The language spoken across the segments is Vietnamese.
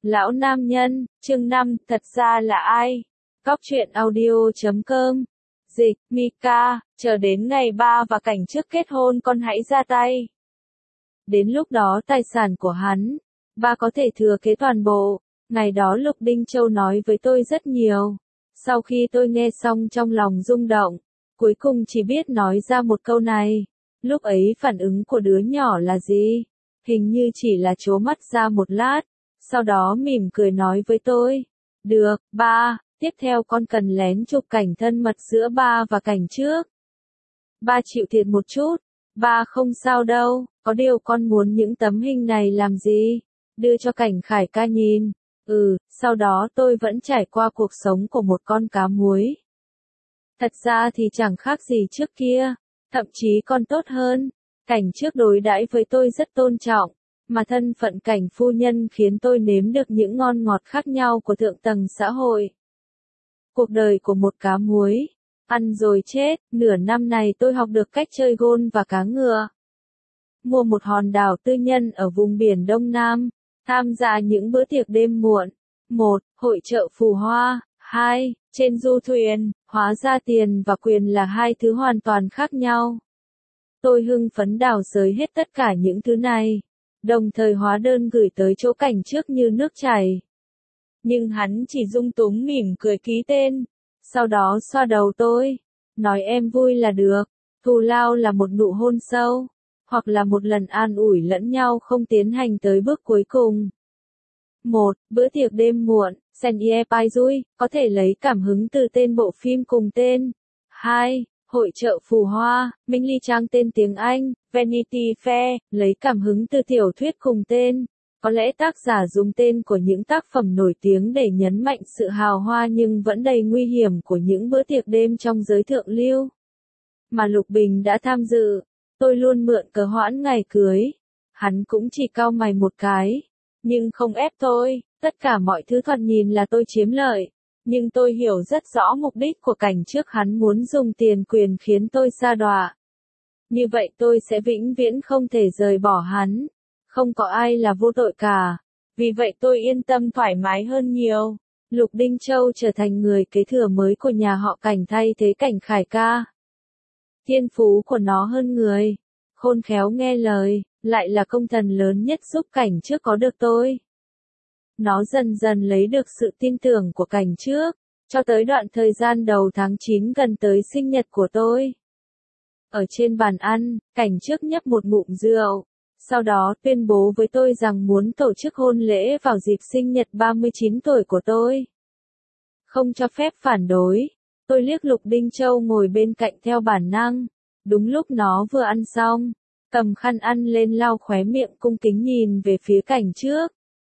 Lão nam nhân, chương 5, thật ra là ai? Góc truyện audio.com. Dịch, Mika, chờ đến ngày 3 và cảnh trước kết hôn con hãy ra tay. Đến lúc đó tài sản của hắn, ba có thể thừa kế toàn bộ. Ngày đó Lục Đinh Châu nói với tôi rất nhiều. Sau khi tôi nghe xong trong lòng rung động, cuối cùng chỉ biết nói ra một câu này. Lúc ấy phản ứng của đứa nhỏ là gì? Hình như chỉ là trố mắt ra một lát, sau đó mỉm cười nói với tôi. Được, ba, tiếp theo con cần lén chụp cảnh thân mật giữa ba và cảnh trước. Ba chịu thiệt một chút. Ba không sao đâu, có điều con muốn những tấm hình này làm gì? Đưa cho Cảnh Khải ca nhìn. Sau đó tôi vẫn trải qua cuộc sống của một con cá muối. Thật ra thì chẳng khác gì trước kia, thậm chí còn tốt hơn. Cảnh trước đối đãi với tôi rất tôn trọng, mà thân phận Cảnh phu nhân khiến tôi nếm được những ngon ngọt khác nhau của thượng tầng xã hội. Cuộc đời của một cá muối, ăn rồi chết. Nửa năm này tôi học được cách chơi gôn và cá ngựa. Mua một hòn đảo tư nhân ở vùng biển Đông Nam, tham gia những bữa tiệc đêm muộn. 1. Hội chợ phù hoa. 2. Trên du thuyền. Hóa ra tiền và quyền là hai thứ hoàn toàn khác nhau. Tôi hưng phấn đào xới hết tất cả những thứ này, đồng thời hóa đơn gửi tới chỗ Cảnh trước như nước chảy. Nhưng hắn chỉ dung túng mỉm cười ký tên, sau đó xoa đầu tôi, nói em vui là được, thù lao là một nụ hôn sâu, hoặc là một lần an ủi lẫn nhau không tiến hành tới bước cuối cùng. 1. Bữa tiệc đêm muộn, Sen Ye Pai Dui, có thể lấy cảm hứng từ tên bộ phim cùng tên. 2. Hội chợ phù hoa, Minh Ly Trang tên tiếng Anh, Vanity Fair, lấy cảm hứng từ tiểu thuyết cùng tên. Có lẽ tác giả dùng tên của những tác phẩm nổi tiếng để nhấn mạnh sự hào hoa nhưng vẫn đầy nguy hiểm của những bữa tiệc đêm trong giới thượng lưu. Mà Lục Bình đã tham dự, tôi luôn mượn cớ hoãn ngày cưới. Hắn cũng chỉ cau mày một cái, nhưng không ép tôi, tất cả mọi thứ thoạt nhìn là tôi chiếm lợi. Nhưng tôi hiểu rất rõ mục đích của Cảnh trước, hắn muốn dùng tiền quyền khiến tôi sa đọa. Như vậy tôi sẽ vĩnh viễn không thể rời bỏ hắn. Không có ai là vô tội cả. Vì vậy tôi yên tâm thoải mái hơn nhiều. Lục Đinh Châu trở thành người kế thừa mới của nhà họ Cảnh thay thế Cảnh Khải ca. Thiên phú của nó hơn người. Khôn khéo nghe lời, lại là công thần lớn nhất giúp Cảnh trước có được tôi. Nó dần dần lấy được sự tin tưởng của Cảnh trước, cho tới đoạn thời gian đầu tháng 9 gần tới sinh nhật của tôi. Ở trên bàn ăn, Cảnh trước nhấp một ngụm rượu, sau đó tuyên bố với tôi rằng muốn tổ chức hôn lễ vào dịp sinh nhật 39 tuổi của tôi. Không cho phép phản đối, tôi liếc Lục Đinh Châu ngồi bên cạnh theo bản năng. Đúng lúc nó vừa ăn xong, cầm khăn ăn lên lau khóe miệng cung kính nhìn về phía Cảnh trước.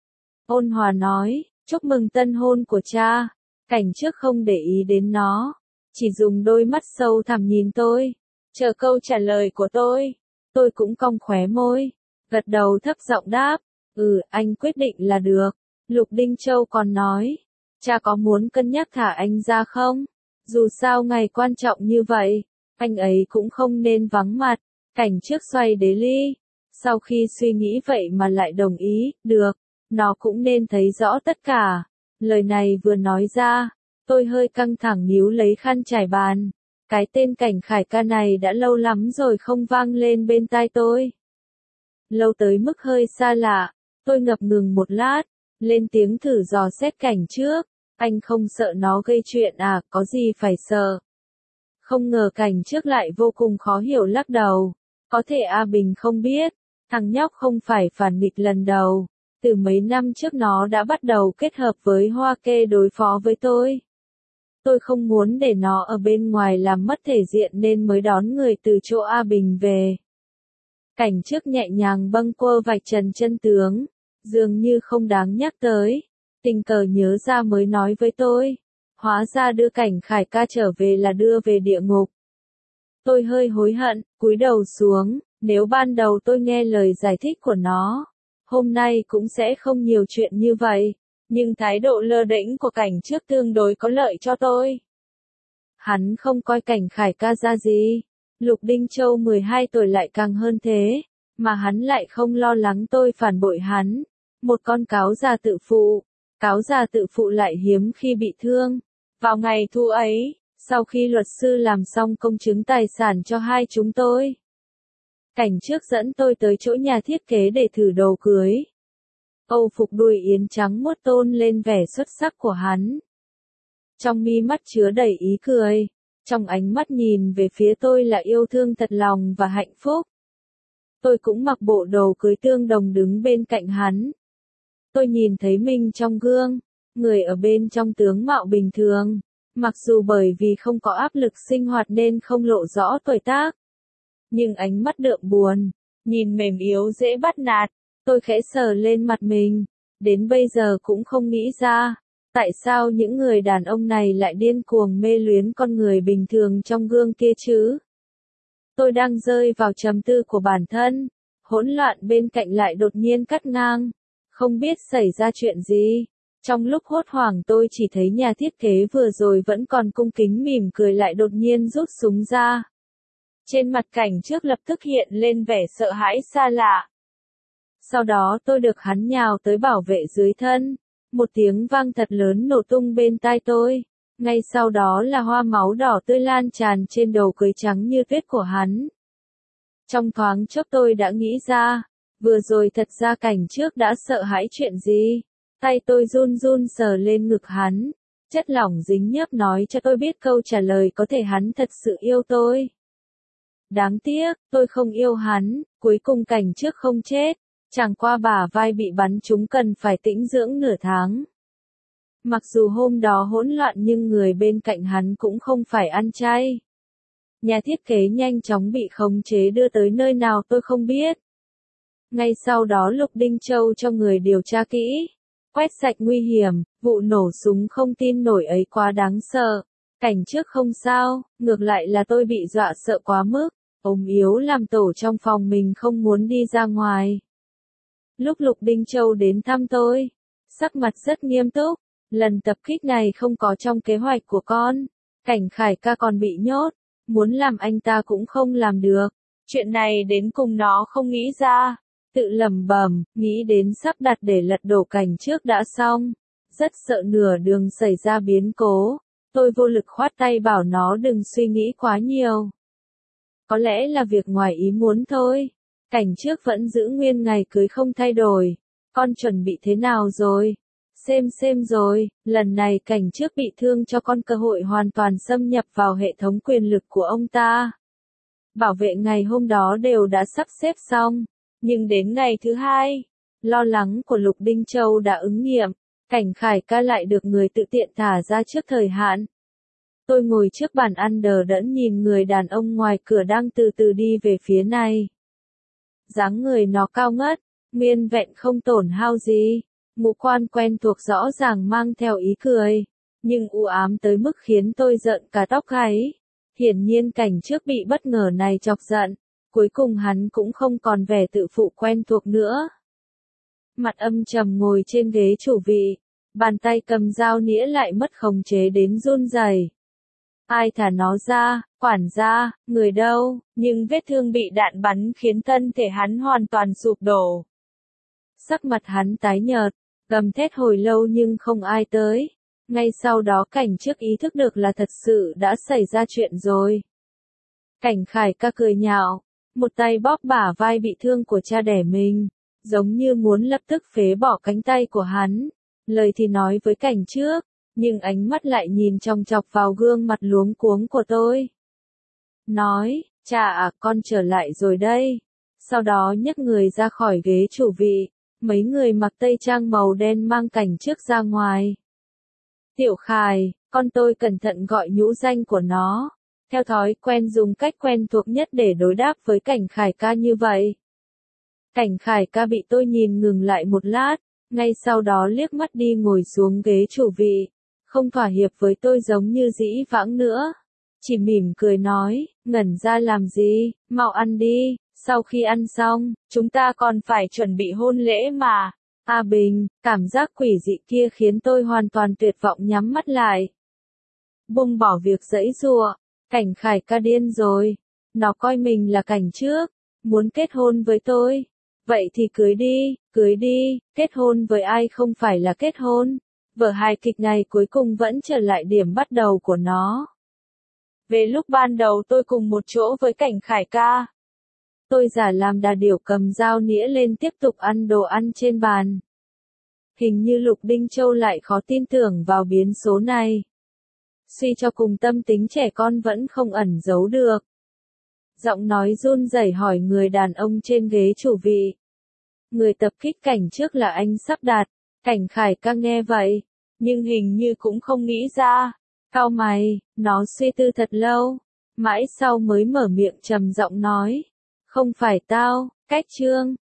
Ôn hòa nói, chúc mừng tân hôn của cha. Cảnh trước không để ý đến nó, chỉ dùng đôi mắt sâu thẳm nhìn tôi, chờ câu trả lời của tôi. Tôi cũng cong khóe môi, gật đầu thấp giọng đáp, anh quyết định là được. Lục Đinh Châu còn nói, cha có muốn cân nhắc thả anh ra không? Dù sao ngày quan trọng như vậy, anh ấy cũng không nên vắng mặt. Cảnh trước xoay đế ly, sau khi suy nghĩ vậy mà lại đồng ý, được. Nó cũng nên thấy rõ tất cả. Lời này vừa nói ra, tôi hơi căng thẳng níu lấy khăn trải bàn. Cái tên Cảnh Khải ca này đã lâu lắm rồi không vang lên bên tai tôi. Lâu tới mức hơi xa lạ, tôi ngập ngừng một lát, lên tiếng thử dò xét Cảnh trước. Anh không sợ nó gây chuyện à, có gì phải sợ. Không ngờ Cảnh trước lại vô cùng khó hiểu lắc đầu. Có thể A Bình không biết, thằng nhóc không phải phản nghịch lần đầu. Từ mấy năm trước nó đã bắt đầu kết hợp với Hoa Kê đối phó với tôi. Tôi không muốn để nó ở bên ngoài làm mất thể diện nên mới đón người từ chỗ A Bình về. Cảnh trước nhẹ nhàng bâng quơ vạch trần chân tướng, dường như không đáng nhắc tới. Tình cờ nhớ ra mới nói với tôi. Hóa ra đưa Cảnh Khải ca trở về là đưa về địa ngục. Tôi hơi hối hận, cúi đầu xuống, nếu ban đầu tôi nghe lời giải thích của nó, hôm nay cũng sẽ không nhiều chuyện như vậy, nhưng thái độ lơ đễnh của Cảnh trước tương đối có lợi cho tôi. Hắn không coi Cảnh Khải ca ra gì. Lục Đinh Châu 12 tuổi lại càng hơn thế, mà hắn lại không lo lắng tôi phản bội hắn. một con cáo già tự phụ. Cáo già tự phụ lại hiếm khi bị thương. Vào ngày thu ấy, sau khi luật sư làm xong công chứng tài sản cho hai chúng tôi, Cảnh trước dẫn tôi tới chỗ nhà thiết kế để thử đồ cưới. Âu phục đùi yếm trắng muốt tôn lên vẻ xuất sắc của hắn. Trong mi mắt chứa đầy ý cười, trong ánh mắt nhìn về phía tôi là yêu thương thật lòng và hạnh phúc. Tôi cũng mặc bộ đồ cưới tương đồng đứng bên cạnh hắn. Tôi nhìn thấy mình trong gương, người ở bên trong tướng mạo bình thường, mặc dù bởi vì không có áp lực sinh hoạt nên không lộ rõ tuổi tác. Nhưng ánh mắt đượm buồn, nhìn mềm yếu dễ bắt nạt, tôi khẽ sờ lên mặt mình, đến bây giờ cũng không nghĩ ra, tại sao những người đàn ông này lại điên cuồng mê luyến con người bình thường trong gương kia chứ. Tôi đang rơi vào trầm tư của bản thân, hỗn loạn bên cạnh lại đột nhiên cắt ngang, không biết xảy ra chuyện gì. Trong lúc hốt hoảng tôi chỉ thấy nhà thiết kế vừa rồi vẫn còn cung kính mỉm cười lại đột nhiên rút súng ra. Trên mặt Cảnh trước lập tức hiện lên vẻ sợ hãi xa lạ. Sau đó tôi được hắn nhào tới bảo vệ dưới thân. Một tiếng vang thật lớn nổ tung bên tai tôi. Ngay sau đó là hoa máu đỏ tươi lan tràn trên đầu cưới trắng như tuyết của hắn. Trong thoáng chốc tôi đã nghĩ ra, vừa rồi thật ra Cảnh trước đã sợ hãi chuyện gì. Tay tôi run run sờ lên ngực hắn. Chất lỏng dính nhớp nói cho tôi biết câu trả lời có thể hắn thật sự yêu tôi. Đáng tiếc, tôi không yêu hắn, cuối cùng Cảnh trước không chết, chẳng qua bả vai bị bắn trúng cần phải tĩnh dưỡng nửa tháng. Mặc dù hôm đó hỗn loạn nhưng người bên cạnh hắn cũng không phải ăn chay. Nhà thiết kế nhanh chóng bị khống chế đưa tới nơi nào tôi không biết. Ngay sau đó Lục Đinh Châu cho người điều tra kỹ, quét sạch nguy hiểm, vụ nổ súng không tin nổi ấy quá đáng sợ. Cảnh trước không sao, ngược lại là tôi bị dọa sợ quá mức. Ốm yếu làm tổ trong phòng mình không muốn đi ra ngoài. Lúc Lục Đinh Châu đến thăm tôi, sắc mặt rất nghiêm túc, lần tập kích này không có trong kế hoạch của con. Cảnh Khải ca còn bị nhốt, muốn làm anh ta cũng không làm được. Chuyện này đến cùng nó không nghĩ ra, tự lẩm bẩm, nghĩ đến sắp đặt để lật đổ Cảnh trước đã xong. Rất sợ nửa đường xảy ra biến cố, tôi vô lực khoát tay bảo nó đừng suy nghĩ quá nhiều. Có lẽ là việc ngoài ý muốn thôi. Cảnh trước vẫn giữ nguyên ngày cưới không thay đổi. Con chuẩn bị thế nào rồi? Xem rồi, lần này Cảnh trước bị thương cho con cơ hội hoàn toàn xâm nhập vào hệ thống quyền lực của ông ta. Bảo vệ ngày hôm đó đều đã sắp xếp xong. Nhưng đến ngày thứ hai, lo lắng của Lục Đinh Châu đã ứng nghiệm. Cảnh Khải ca lại được người tự tiện thả ra trước thời hạn. Tôi ngồi trước bàn ăn đờ đẫn nhìn người đàn ông ngoài cửa đang từ từ đi về phía này. Dáng người nó cao ngất, nguyên vẹn không tổn hao gì, ngũ quan quen thuộc rõ ràng mang theo ý cười, nhưng u ám tới mức khiến tôi giận cả tóc gáy. Hiển nhiên Cảnh trước bị bất ngờ này chọc giận, cuối cùng hắn cũng không còn vẻ tự phụ quen thuộc nữa. Mặt âm trầm ngồi trên ghế chủ vị, bàn tay cầm dao nĩa lại mất khống chế đến run rẩy. Ai thả nó ra, quản gia, người đâu, nhưng vết thương bị đạn bắn khiến thân thể hắn hoàn toàn sụp đổ. Sắc mặt hắn tái nhợt, gầm thét hồi lâu nhưng không ai tới. Ngay sau đó Cảnh trước ý thức được là thật sự đã xảy ra chuyện rồi. Cảnh Khải ca cười nhạo, một tay bóp bả vai bị thương của cha đẻ mình, giống như muốn lập tức phế bỏ cánh tay của hắn. Lời thì nói với Cảnh trước, nhưng ánh mắt lại nhìn chòng chọc vào gương mặt luống cuống của tôi. Nói, cha à, con trở lại rồi đây. Sau đó nhấc người ra khỏi ghế chủ vị, mấy người mặc tây trang màu đen mang Cảnh trước ra ngoài. Tiểu Khải, con tôi cẩn thận gọi nhũ danh của nó, theo thói quen dùng cách quen thuộc nhất để đối đáp với Cảnh Khải ca như vậy. Cảnh Khải ca bị tôi nhìn ngừng lại một lát, ngay sau đó liếc mắt đi ngồi xuống ghế chủ vị, không thỏa hiệp với tôi giống như dĩ vãng nữa. Chỉ mỉm cười nói, ngẩn ra làm gì, mau ăn đi, sau khi ăn xong, chúng ta còn phải chuẩn bị hôn lễ mà. A Bình, cảm giác quỷ dị kia khiến tôi hoàn toàn tuyệt vọng nhắm mắt lại. Buông bỏ việc giãy giụa, Cảnh Khải ca điên rồi. Nó coi mình là Cảnh trước, muốn kết hôn với tôi. Vậy thì cưới đi, kết hôn với ai không phải là kết hôn. Vở hài kịch này cuối cùng vẫn trở lại điểm bắt đầu của nó. Về lúc ban đầu tôi cùng một chỗ với Cảnh Khải ca. Tôi giả làm đà điểu cầm dao nĩa lên tiếp tục ăn đồ ăn trên bàn. Hình như Lục Đinh Châu lại khó tin tưởng vào biến số này. Suy cho cùng tâm tính trẻ con vẫn không ẩn giấu được. Giọng nói run rẩy hỏi người đàn ông trên ghế chủ vị. Người tập kích Cảnh trước là anh Sắp Đạt. Cảnh Khải ca nghe vậy, nhưng hình như cũng không nghĩ ra. Cau mày, nó suy tư thật lâu, mãi sau mới mở miệng trầm giọng nói. Không phải tao, Cách Trương.